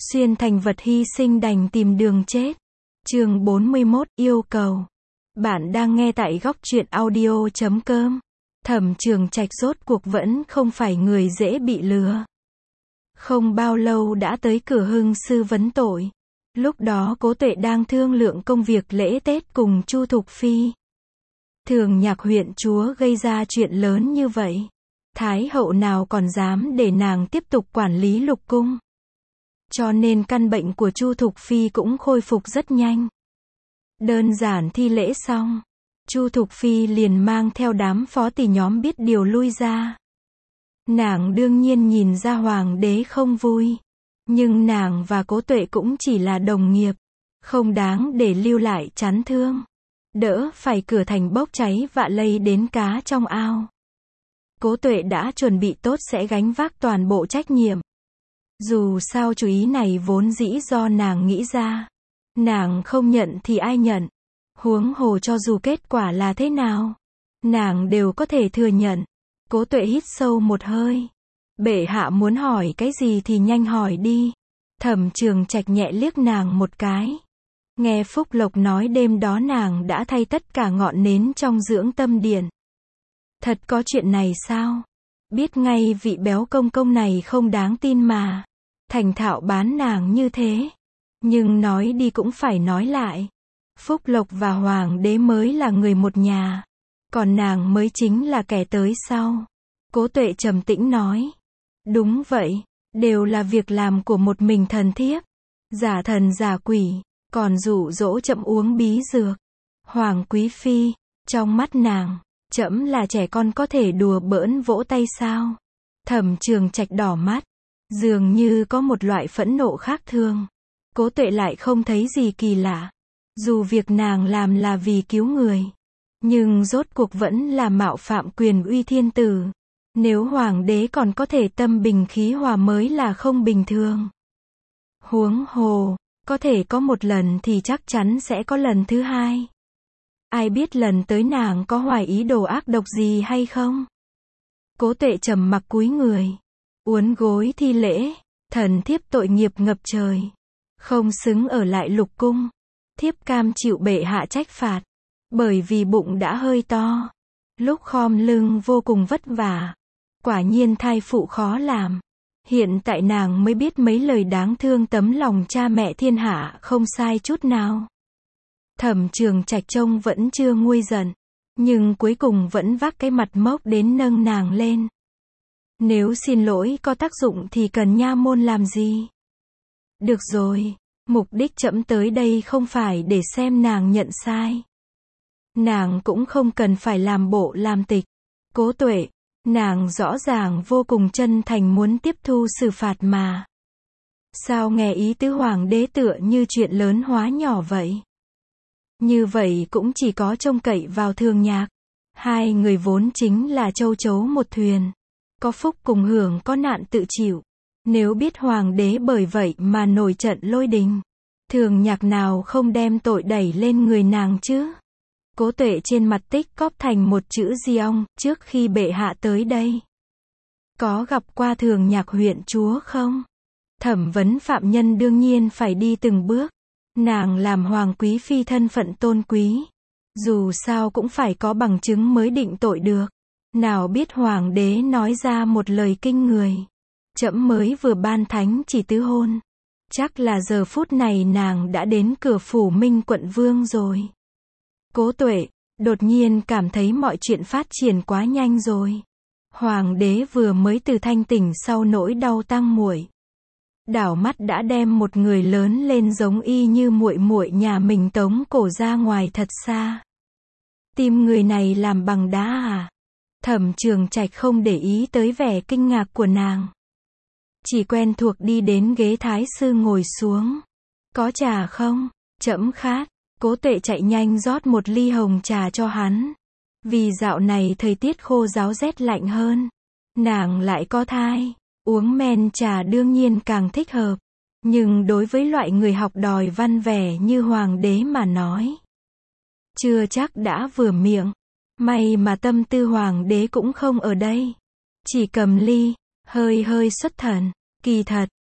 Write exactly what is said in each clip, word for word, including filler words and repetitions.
Xuyên thành vật hy sinh đành tìm đường chết. Chương bốn mươi mốt, yêu cầu. Bạn đang nghe tại góc truyện audio chấm com. Thẩm Trường Trạch rốt cuộc vẫn không phải người dễ bị lừa. Không bao lâu đã tới cửa Hưng sư vấn tội. Lúc đó Cố Tuệ đang thương lượng công việc lễ Tết cùng Chu Thục Phi. Thường Nhạc huyện chúa gây ra chuyện lớn như vậy, Thái hậu nào còn dám để nàng tiếp tục quản lý lục cung. Cho nên căn bệnh của Chu Thục Phi cũng khôi phục rất nhanh. Đơn giản thi lễ xong, Chu Thục Phi liền mang theo đám phó tỳ nhóm biết điều lui ra. Nàng đương nhiên nhìn ra hoàng đế không vui, nhưng nàng và Cố Tuệ cũng chỉ là đồng nghiệp, không đáng để lưu lại chán thương. Đỡ phải cửa thành bốc cháy vạ lây đến cá trong ao. Cố Tuệ đã chuẩn bị tốt sẽ gánh vác toàn bộ trách nhiệm. Dù sao chú ý này vốn dĩ do nàng nghĩ ra. Nàng không nhận thì ai nhận. Huống hồ cho dù kết quả là thế nào, nàng đều có thể thừa nhận. Cố Tuệ hít sâu một hơi. Bệ hạ muốn hỏi cái gì thì nhanh hỏi đi. Thẩm Trường Trạch nhẹ liếc nàng một cái. Nghe Phúc Lộc nói đêm đó nàng đã thay tất cả ngọn nến trong dưỡng tâm điện. Thật có chuyện này sao? Biết ngay vị béo công công này không đáng tin mà. Thành thạo bán nàng như thế. Nhưng nói đi cũng phải nói lại. Phúc Lộc và Hoàng đế mới là người một nhà. Còn nàng mới chính là kẻ tới sau. Cố Tuệ trầm tĩnh nói. Đúng vậy. Đều là việc làm của một mình thần thiếp. Giả thần giả quỷ. Còn dụ dỗ chậm uống bí dược. Hoàng quý phi. Trong mắt nàng, trẫm là trẻ con có thể đùa bỡn vỗ tay sao? Thẩm Trường Trạch đỏ mắt. Dường như có một loại phẫn nộ khác thường. Cố Tuệ lại không thấy gì kỳ lạ. Dù việc nàng làm là vì cứu người, nhưng rốt cuộc vẫn là mạo phạm quyền uy thiên tử. Nếu hoàng đế còn có thể tâm bình khí hòa mới là không bình thường. Huống hồ, có thể có một lần thì chắc chắn sẽ có lần thứ hai. Ai biết lần tới nàng có hoài ý đồ ác độc gì hay không? Cố Tuệ trầm mặc cúi người, uốn gối thi lễ. Thần thiếp tội nghiệp ngập trời, không xứng ở lại lục cung. Thiếp cam chịu bệ hạ trách phạt, bởi vì bụng đã hơi to. Lúc khom lưng vô cùng vất vả. Quả nhiên thai phụ khó làm. Hiện tại nàng mới biết mấy lời đáng thương tấm lòng cha mẹ thiên hạ không sai chút nào. Thẩm Trường Trạch trông vẫn chưa nguôi giận, nhưng cuối cùng vẫn vác cái mặt mốc đến nâng nàng lên. Nếu xin lỗi có tác dụng thì cần nha môn làm gì? Được rồi, mục đích trẫm tới đây không phải để xem nàng nhận sai. Nàng cũng không cần phải làm bộ làm tịch. Cố Tuệ, nàng rõ ràng vô cùng chân thành muốn tiếp thu xử phạt mà. Sao nghe ý tứ hoàng đế tựa như chuyện lớn hóa nhỏ vậy? Như vậy cũng chỉ có trông cậy vào Thường Nhạc. Hai người vốn chính là châu chấu một thuyền. Có phúc cùng hưởng có nạn tự chịu. Nếu biết hoàng đế bởi vậy mà nổi trận lôi đình, Thường Nhạc nào không đem tội đẩy lên người nàng chứ? Cố Tuệ trên mặt tích cóp thành một chữ Diong. Trước khi bệ hạ tới đây, có gặp qua Thường Nhạc huyện chúa không? Thẩm vấn phạm nhân đương nhiên phải đi từng bước. Nàng làm hoàng quý phi thân phận tôn quý, dù sao cũng phải có bằng chứng mới định tội được. Nào biết hoàng đế nói ra một lời kinh người. Trẫm mới vừa ban thánh chỉ tứ hôn. Chắc là giờ phút này nàng đã đến cửa phủ Minh quận vương rồi. Cố Tuệ đột nhiên cảm thấy mọi chuyện phát triển quá nhanh rồi. Hoàng đế vừa mới từ thanh tỉnh sau nỗi đau tăng muội, đảo mắt đã đem một người lớn lên giống y như muội muội nhà mình tống cổ ra ngoài thật xa. Tim người này làm bằng đá à? Thẩm Trường Trạch không để ý tới vẻ kinh ngạc của nàng, chỉ quen thuộc đi đến ghế thái sư ngồi xuống. Có trà không? Trẫm khát. Cố Tuệ chạy nhanh rót một ly hồng trà cho hắn. Vì dạo này thời tiết khô ráo rét lạnh hơn, nàng lại có thai, uống men trà đương nhiên càng thích hợp. Nhưng đối với loại người học đòi văn vẻ như hoàng đế mà nói, chưa chắc đã vừa miệng. May mà tâm tư hoàng đế cũng không ở đây. Chỉ cầm ly, hơi hơi xuất thần. Kỳ thật,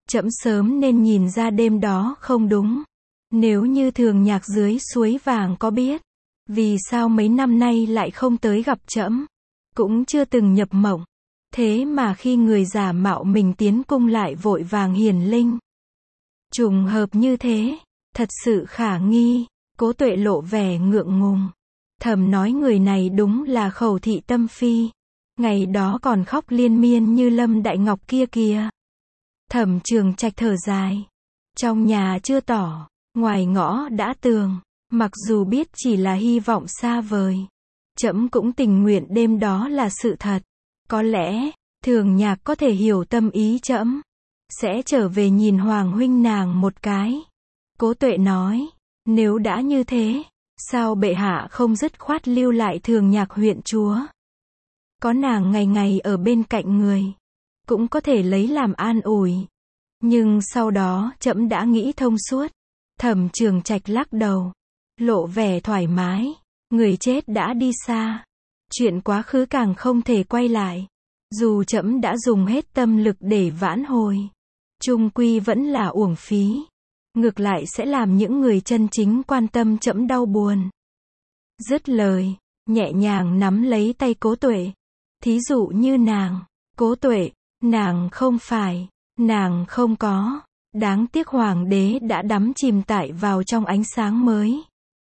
Trẫm sớm nên nhìn ra đêm đó không đúng. Nếu như Thường Nhạc dưới suối vàng có biết, vì sao mấy năm nay lại không tới gặp trẫm, cũng chưa từng nhập mộng. Thế mà khi người giả mạo mình tiến cung lại vội vàng hiển linh. Trùng hợp như thế, thật sự khả nghi. Cố Tuệ lộ vẻ ngượng ngùng. Thầm nói người này đúng là Khẩu Thị Tâm Phi. Ngày đó còn khóc liên miên như Lâm Đại Ngọc kia kìa. Thẩm Trường Trạch thở dài. Trong nhà chưa tỏ, ngoài ngõ đã tường. Mặc dù biết chỉ là hy vọng xa vời, trẫm cũng tình nguyện đêm đó là sự thật. Có lẽ, Thường Nhạc có thể hiểu tâm ý trẫm, sẽ trở về nhìn Hoàng huynh nàng một cái. Cố Tuệ nói, nếu đã như thế, sao bệ hạ không dứt khoát lưu lại Thường Nhạc huyện chúa? Có nàng ngày ngày ở bên cạnh người, cũng có thể lấy làm an ủi. Nhưng sau đó trẫm đã nghĩ thông suốt. Thẩm Trường Trạch lắc đầu, lộ vẻ thoải mái. Người chết đã đi xa, chuyện quá khứ càng không thể quay lại. Dù trẫm đã dùng hết tâm lực để vãn hồi, chung quy vẫn là uổng phí. Ngược lại sẽ làm những người chân chính quan tâm trẫm đau buồn. Dứt lời, nhẹ nhàng nắm lấy tay Cố Tuệ. Thí dụ như nàng, Cố Tuệ, nàng không phải, nàng không có. Đáng tiếc hoàng đế đã đắm chìm tại vào trong ánh sáng mới.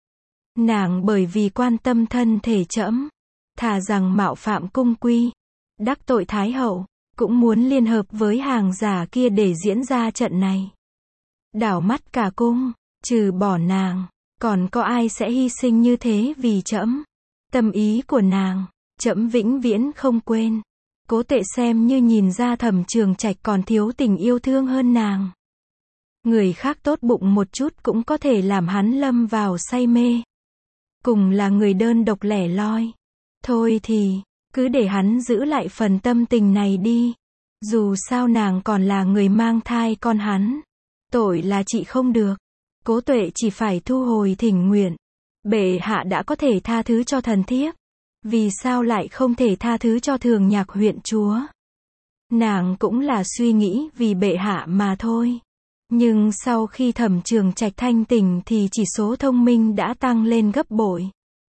Nàng bởi vì quan tâm thân thể trẫm, thà rằng mạo phạm cung quy, đắc tội thái hậu, cũng muốn liên hợp với hàng giả kia để diễn ra trận này. Đảo mắt cả cung, trừ bỏ nàng, còn có ai sẽ hy sinh như thế vì trẫm? Tâm ý của nàng, trẫm vĩnh viễn không quên. Cố Tuệ xem như nhìn ra Thẩm Trường Trạch còn thiếu tình yêu thương hơn nàng. Người khác tốt bụng một chút cũng có thể làm hắn lâm vào say mê. Cùng là người đơn độc lẻ loi. Thôi thì, cứ để hắn giữ lại phần tâm tình này đi. Dù sao nàng còn là người mang thai con hắn. Tội là chị không được. Cố Tuệ chỉ phải thu hồi thỉnh nguyện. Bệ hạ đã có thể tha thứ cho thần thiếp, vì sao lại không thể tha thứ cho Thường Nhạc huyện chúa? Nàng cũng là suy nghĩ vì bệ hạ mà thôi. Nhưng sau khi Thẩm Trường Trạch thanh tỉnh thì chỉ số thông minh đã tăng lên gấp bội.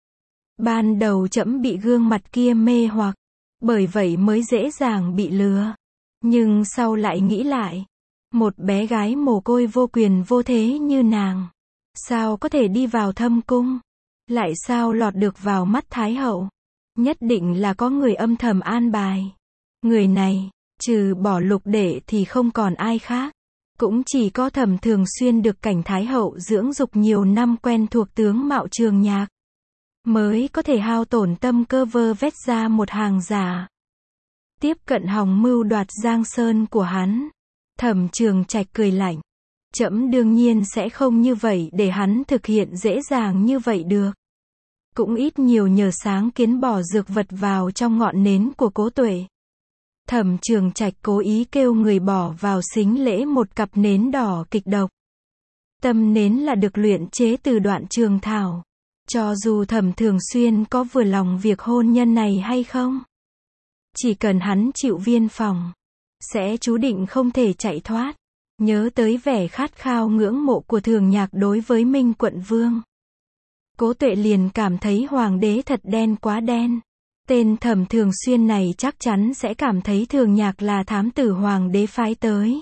Ban đầu trẫm bị gương mặt kia mê hoặc, bởi vậy mới dễ dàng bị lừa. Nhưng sau lại nghĩ lại, một bé gái mồ côi vô quyền vô thế như nàng, sao có thể đi vào thâm cung? Lại sao lọt được vào mắt Thái hậu? Nhất định là có người âm thầm an bài. Người này, trừ bỏ Lục đệ thì không còn ai khác. Cũng chỉ có Thẩm Thường Xuyên được cảnh Thái hậu dưỡng dục nhiều năm quen thuộc tướng mạo Trường Nhạc, mới có thể hao tổn tâm cơ vơ vét ra một hàng giả. Tiếp cận hòng mưu đoạt Giang Sơn của hắn. Thẩm Trường Trạch cười lạnh. Trẫm đương nhiên sẽ không như vậy để hắn thực hiện dễ dàng như vậy được. Cũng ít nhiều nhờ sáng kiến bỏ dược vật vào trong ngọn nến của Cố Tuệ. Thẩm Trường Trạch cố ý kêu người bỏ vào sính lễ một cặp nến đỏ kịch độc. Tâm nến là được luyện chế từ đoạn trường thảo. Cho dù Thẩm Thường Xuyên có vừa lòng việc hôn nhân này hay không, chỉ cần hắn chịu viên phòng, sẽ chú định không thể chạy thoát. Nhớ tới vẻ khát khao ngưỡng mộ của Thường Nhạc đối với Minh Quận Vương, Cố Tuệ liền cảm thấy hoàng đế thật đen quá đen. Tên Thẩm Thường Xuyên này chắc chắn sẽ cảm thấy Thường Nhạc là thám tử hoàng đế phái tới.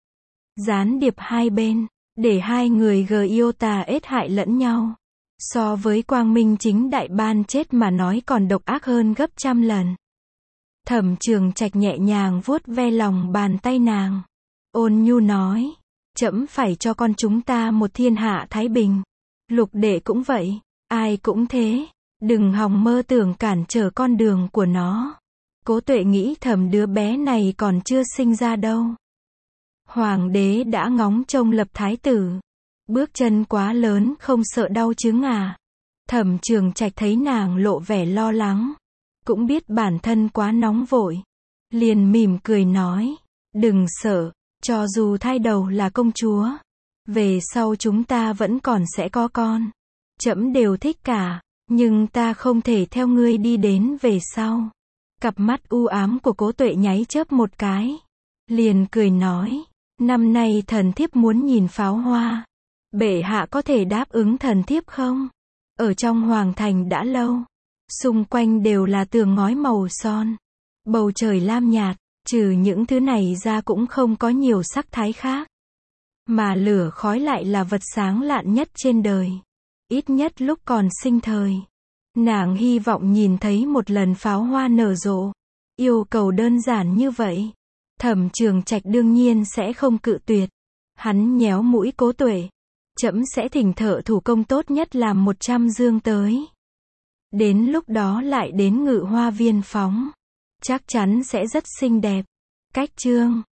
Gián điệp hai bên, để hai người gờ yêu tà ết hại lẫn nhau. So với quang minh chính đại ban chết mà nói còn độc ác hơn gấp trăm lần. Thẩm Trường Trạch nhẹ nhàng vuốt ve lòng bàn tay nàng. Ôn nhu nói, trẫm phải cho con chúng ta một thiên hạ thái bình. Lục đệ cũng vậy, ai cũng thế. Đừng hòng mơ tưởng cản trở con đường của nó. Cố Tuệ nghĩ thầm đứa bé này còn chưa sinh ra đâu. Hoàng đế đã ngóng trông lập thái tử. Bước chân quá lớn không sợ đau chứ à. Thẩm Trường Trạch thấy nàng lộ vẻ lo lắng, cũng biết bản thân quá nóng vội, liền mỉm cười nói, đừng sợ, cho dù thai đầu là công chúa, về sau chúng ta vẫn còn sẽ có con. Trẫm đều thích cả, nhưng ta không thể theo ngươi đi đến về sau. Cặp mắt u ám của Cố Tuệ nháy chớp một cái, liền cười nói, Năm nay thần thiếp muốn nhìn pháo hoa. Bệ hạ có thể đáp ứng thần thiếp không? Ở trong hoàng thành đã lâu. Xung quanh đều là tường ngói màu son. Bầu trời lam nhạt, trừ những thứ này ra cũng không có nhiều sắc thái khác. Mà lửa khói lại là vật sáng lạn nhất trên đời. Ít nhất lúc còn sinh thời. Nàng hy vọng nhìn thấy một lần pháo hoa nở rộ. Yêu cầu đơn giản như vậy. Thẩm Trường Trạch đương nhiên sẽ không cự tuyệt. Hắn nhéo mũi Cố Tuệ. Trẫm sẽ thỉnh thợ thủ công tốt nhất làm một trăm dương tới. Đến lúc đó lại đến Ngự Hoa Viên phóng. Chắc chắn sẽ rất xinh đẹp. Cách chương